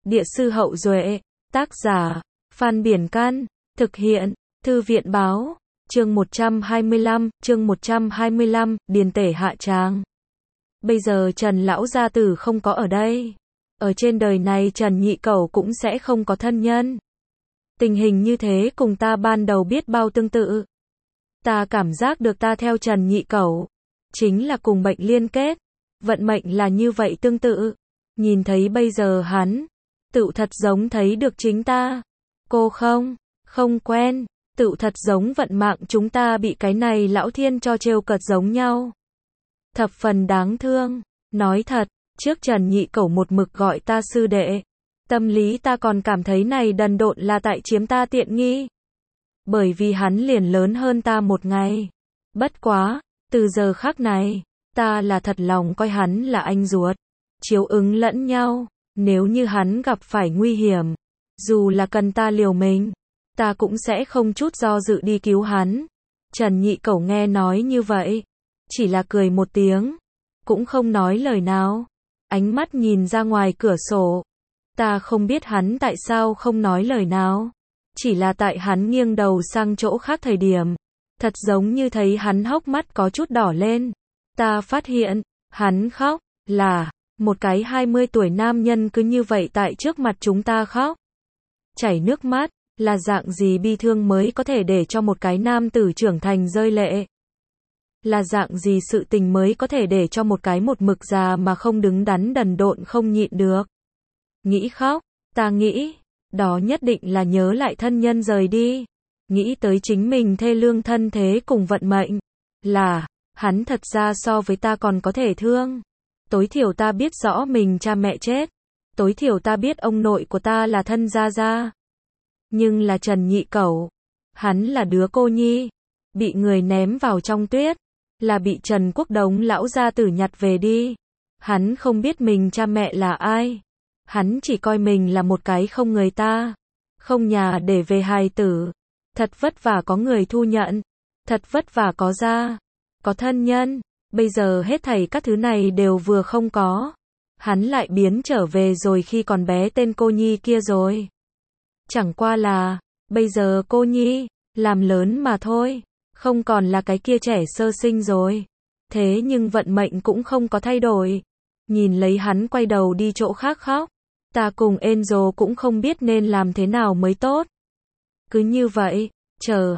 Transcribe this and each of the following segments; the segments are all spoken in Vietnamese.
Địa sư Hậu Duệ, tác giả, Phan Biển Can, thực hiện, Thư viện Báo, chương 125, điền tể hạ tràng. Bây giờ Trần Lão Gia Tử không có ở đây. Ở trên đời này Trần Nhị Cẩu cũng sẽ không có thân nhân. Tình hình như thế cùng ta ban đầu biết bao tương tự. Ta cảm giác được ta theo Trần Nhị Cẩu, chính là cùng bệnh liên kết. Vận mệnh là như vậy tương tự. Nhìn thấy bây giờ hắn, tựu thật giống thấy được chính ta. Cô không quen, tựu thật giống vận mạng chúng ta bị cái này lão thiên cho trêu cợt giống nhau. Thập phần đáng thương. Nói thật, trước Trần Nhị Cẩu một mực gọi ta sư đệ. Tâm lý ta còn cảm thấy này đần độn là tại chiếm ta tiện nghi. Bởi vì hắn liền lớn hơn ta một ngày. Bất quá, từ giờ khắc này, ta là thật lòng coi hắn là anh ruột. Chiếu ứng lẫn nhau. Nếu như hắn gặp phải nguy hiểm, dù là cần ta liều mình, ta cũng sẽ không chút do dự đi cứu hắn. Trần Nhị Cẩu nghe nói như vậy, chỉ là cười một tiếng, cũng không nói lời nào. Ánh mắt nhìn ra ngoài cửa sổ. Ta không biết hắn tại sao không nói lời nào. Chỉ là tại hắn nghiêng đầu sang chỗ khác thời điểm, thật giống như thấy hắn hốc mắt có chút đỏ lên. Ta phát hiện, hắn khóc, là một cái 20 tuổi nam nhân cứ như vậy tại trước mặt chúng ta khóc. Chảy nước mắt, là dạng gì bi thương mới có thể để cho một cái nam tử trưởng thành rơi lệ? Là dạng gì sự tình mới có thể để cho một cái một mực già mà không đứng đắn đần độn không nhịn được? Nghĩ khóc, ta nghĩ, đó nhất định là nhớ lại thân nhân rời đi. Nghĩ tới chính mình thê lương thân thế cùng vận mệnh. Là, hắn thật ra so với ta còn có thể thương. Tối thiểu ta biết rõ mình cha mẹ chết. Tối thiểu ta biết ông nội của ta là thân gia gia. Nhưng là Trần Nhị Cẩu, hắn là đứa cô nhi, bị người ném vào trong tuyết, là bị Trần Quốc Đống lão gia tử nhặt về đi. Hắn không biết mình cha mẹ là ai. Hắn chỉ coi mình là một cái không người ta, không nhà để về hài tử. Thật vất vả có người thu nhận, thật vất vả có gia, có thân nhân. Bây giờ hết thảy các thứ này đều vừa không có. Hắn lại biến trở về rồi khi còn bé tên cô nhi kia rồi. Chẳng qua là, bây giờ cô nhi, làm lớn mà thôi. Không còn là cái kia trẻ sơ sinh rồi. Thế nhưng vận mệnh cũng không có thay đổi. Nhìn lấy hắn quay đầu đi chỗ khác khóc. Ta cùng Angel cũng không biết nên làm thế nào mới tốt. Cứ như vậy, chờ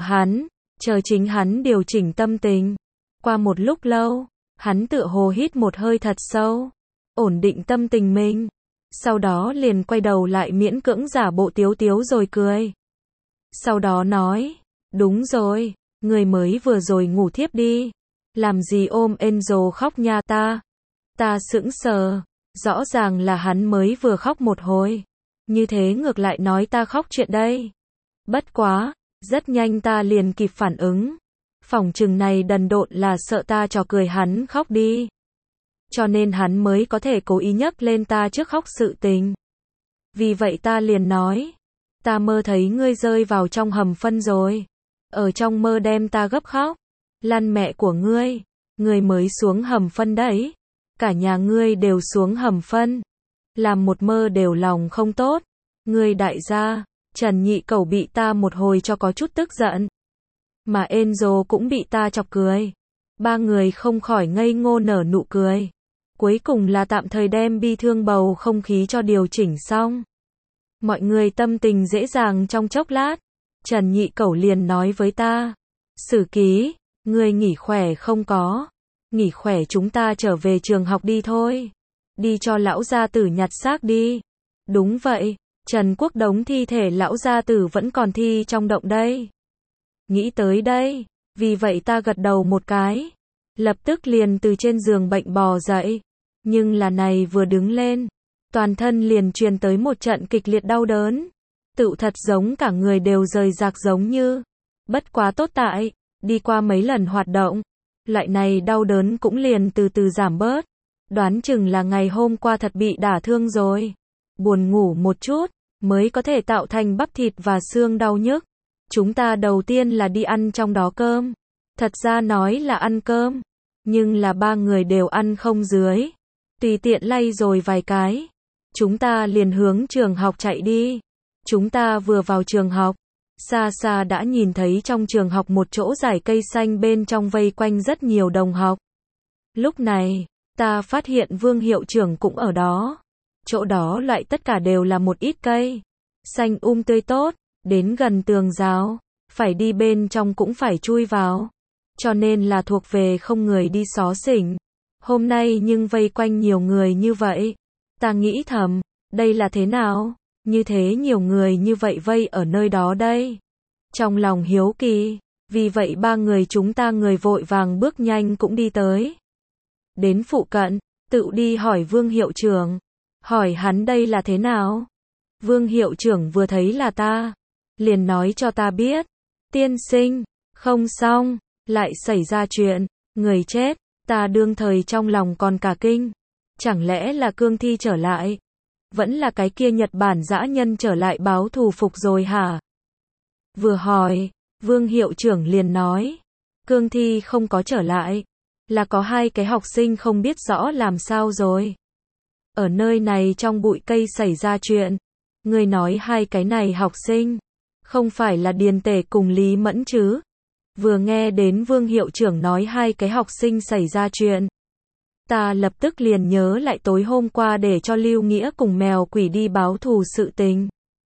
chính hắn điều chỉnh tâm tình. Qua một lúc lâu, hắn tựa hồ hít một hơi thật sâu, ổn định tâm tình mình. Sau đó liền quay đầu lại miễn cưỡng giả bộ tiếu tiếu rồi cười. Sau đó nói, đúng rồi, người mới vừa rồi ngủ thiếp đi. Làm gì ôm Angel khóc nha ta? Ta sững sờ, rõ ràng là hắn mới vừa khóc một hồi. Như thế ngược lại nói ta khóc chuyện đây. Bất quá, rất nhanh ta liền kịp phản ứng. Phỏng chừng này đần độn là sợ ta trò cười hắn khóc đi. Cho nên hắn mới có thể cố ý nhắc lên ta trước khóc sự tình. Vì vậy ta liền nói, ta mơ thấy ngươi rơi vào trong hầm phân rồi. Ở trong mơ đem ta gấp khóc. Lăn mẹ của ngươi mới xuống hầm phân đấy. Cả nhà ngươi đều xuống hầm phân. Làm một mơ đều lòng không tốt. Ngươi đại gia, Trần Nhị Cẩu bị ta một hồi cho có chút tức giận. Mà Angel cũng bị ta chọc cười. Ba người không khỏi ngây ngô nở nụ cười. Cuối cùng là tạm thời đem bi thương bầu không khí cho điều chỉnh xong. Mọi người tâm tình dễ dàng trong chốc lát. Trần Nhị Cẩu liền nói với ta. Sử ký, ngươi nghỉ khỏe không có? Nghỉ khỏe chúng ta trở về trường học đi thôi. Đi cho lão gia tử nhặt xác đi. Đúng vậy, Trần Quốc Đống thi thể lão gia tử vẫn còn thi trong động đây. Nghĩ tới đây, vì vậy ta gật đầu một cái. Lập tức liền từ trên giường bệnh bò dậy. Nhưng là này vừa đứng lên, toàn thân liền truyền tới một trận kịch liệt đau đớn. Tựu thật giống cả người đều rời rạc giống như. Bất quá tốt tại, đi qua mấy lần hoạt động, loại này đau đớn cũng liền từ từ giảm bớt. Đoán chừng là ngày hôm qua thật bị đả thương rồi. Buồn ngủ một chút, mới có thể tạo thành bắp thịt và xương đau nhức. Chúng ta đầu tiên là đi ăn trong đó cơm. Thật ra nói là ăn cơm, nhưng là ba người đều ăn không dưới. Tùy tiện lay rồi vài cái. Chúng ta liền hướng trường học chạy đi. Chúng ta vừa vào trường học, xa xa đã nhìn thấy trong trường học một chỗ dải cây xanh bên trong vây quanh rất nhiều đồng học. Lúc này, ta phát hiện Vương hiệu trưởng cũng ở đó. Chỗ đó lại tất cả đều là một ít cây xanh tươi tốt, đến gần tường rào, phải đi bên trong cũng phải chui vào. Cho nên là thuộc về không người đi xó xỉnh. Hôm nay nhưng vây quanh nhiều người như vậy. Ta nghĩ thầm, đây là thế nào? Như thế nhiều người như vậy vây ở nơi đó đây. Trong lòng hiếu kỳ, vì vậy ba người chúng ta người vội vàng bước nhanh cũng đi tới. Đến phụ cận, tự đi hỏi Vương hiệu trưởng. Hỏi hắn đây là thế nào? Vương hiệu trưởng vừa thấy là ta, liền nói cho ta biết. Tiên sinh, không xong, lại xảy ra chuyện, người chết. Ta đương thời trong lòng còn cả kinh. Chẳng lẽ là cương thi trở lại? Vẫn là cái kia Nhật Bản dã nhân trở lại báo thù phục rồi hả? Vừa hỏi, Vương hiệu trưởng liền nói. Cương thi không có trở lại. Là có hai cái học sinh không biết rõ làm sao rồi. Ở nơi này trong bụi cây xảy ra chuyện. Người nói hai cái này học sinh. Không phải là Điền Tể cùng Lý Mẫn chứ? Vừa nghe đến Vương hiệu trưởng nói hai cái học sinh xảy ra chuyện. Ta lập tức liền nhớ lại tối hôm qua để cho Lưu Nghĩa cùng mèo quỷ đi báo thù sự tình.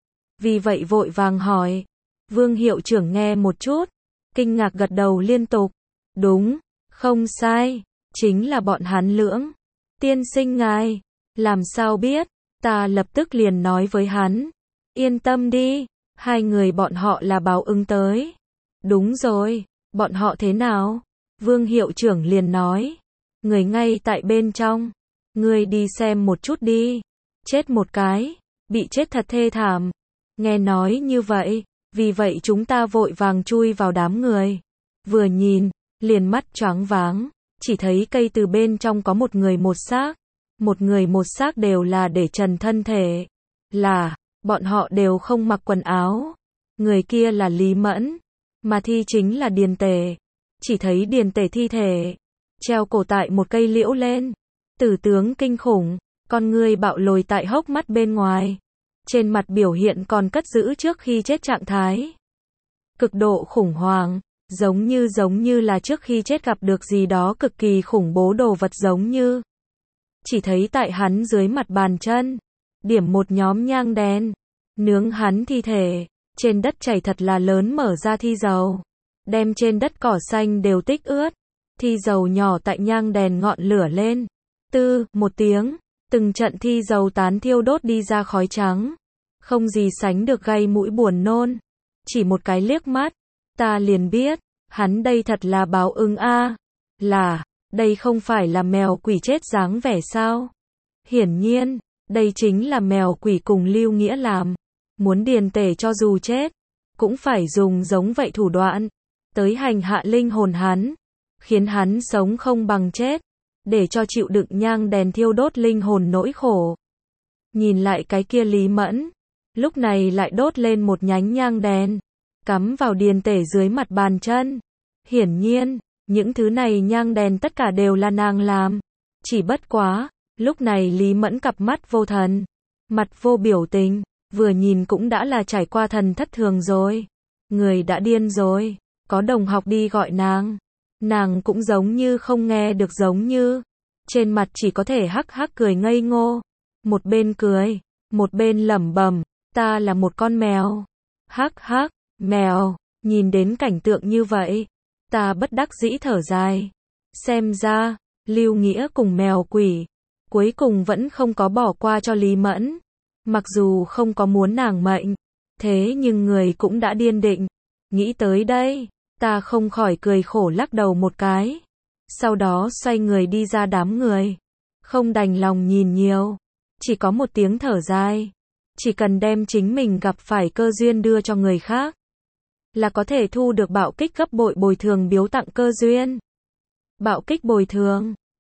Vì vậy vội vàng hỏi. Vương hiệu trưởng nghe một chút, kinh ngạc gật đầu liên tục. Đúng, không sai, chính là bọn hắn lưỡng. Tiên sinh ngài, làm sao biết? Ta lập tức liền nói với hắn. Yên tâm đi, hai người bọn họ là báo ứng tới. Đúng rồi, bọn họ thế nào? Vương hiệu trưởng liền nói. Người ngay tại bên trong. Người đi xem một chút đi. Chết một cái. Bị chết thật thê thảm. Nghe nói như vậy. Vì vậy chúng ta vội vàng chui vào đám người. Vừa nhìn, liền mắt choáng váng. Chỉ thấy cây từ bên trong có một người một xác. Một người một xác đều là để trần thân thể. Là, bọn họ đều không mặc quần áo. Người kia là Lý Mẫn. Mà thi chính là Điền Tể. Chỉ thấy Điền Tể thi thể treo cổ tại một cây liễu lên. Tử tướng kinh khủng, con người bạo lồi tại hốc mắt bên ngoài. Trên mặt biểu hiện còn cất giữ trước khi chết trạng thái. Cực độ khủng hoảng, giống như là trước khi chết gặp được gì đó cực kỳ khủng bố đồ vật giống như. Chỉ thấy tại hắn dưới mặt bàn chân, điểm một nhóm nhang đèn, nướng hắn thi thể, trên đất chảy thật là lớn mở ra thi dầu, đem trên đất cỏ xanh đều tích ướt. Thi dầu nhỏ tại nhang đèn ngọn lửa lên. Một tiếng, từng trận thi dầu tán thiêu đốt đi ra khói trắng. Không gì sánh được gây mũi buồn nôn. Chỉ một cái liếc mắt, ta liền biết, hắn đây thật là báo ứng a. Là, đây không phải là mèo quỷ chết dáng vẻ sao? Hiển nhiên, đây chính là mèo quỷ cùng Lưu Nghĩa làm. Muốn Điền Tể cho dù chết, cũng phải dùng giống vậy thủ đoạn, tới hành hạ linh hồn hắn. Khiến hắn sống không bằng chết, để cho chịu đựng nhang đèn thiêu đốt linh hồn nỗi khổ. Nhìn lại cái kia Lý Mẫn, lúc này lại đốt lên một nhánh nhang đèn, cắm vào Điền Tể dưới mặt bàn chân. Hiển nhiên, những thứ này nhang đèn tất cả đều là nàng làm. Chỉ bất quá, lúc này Lý Mẫn cặp mắt vô thần, mặt vô biểu tình, vừa nhìn cũng đã là trải qua thần thất thường rồi. Người đã điên rồi, có đồng học đi gọi nàng. Nàng cũng giống như không nghe được giống như. Trên mặt chỉ có thể hắc hắc cười ngây ngô. Một bên cười, một bên lẩm bẩm, ta là một con mèo. Hắc hắc, mèo, nhìn đến cảnh tượng như vậy. Ta bất đắc dĩ thở dài. Xem ra, Lưu Nghĩa cùng mèo quỷ, cuối cùng vẫn không có bỏ qua cho Lý Mẫn. Mặc dù không có muốn nàng mệnh, thế nhưng người cũng đã điên định. Nghĩ tới đây. Ta không khỏi cười khổ lắc đầu một cái. Sau đó xoay người đi ra đám người. Không đành lòng nhìn nhiều. Chỉ có một tiếng thở dài. Chỉ cần đem chính mình gặp phải cơ duyên đưa cho người khác, là có thể thu được bạo kích gấp bội bồi thường biếu tặng cơ duyên. Bạo kích bồi thường.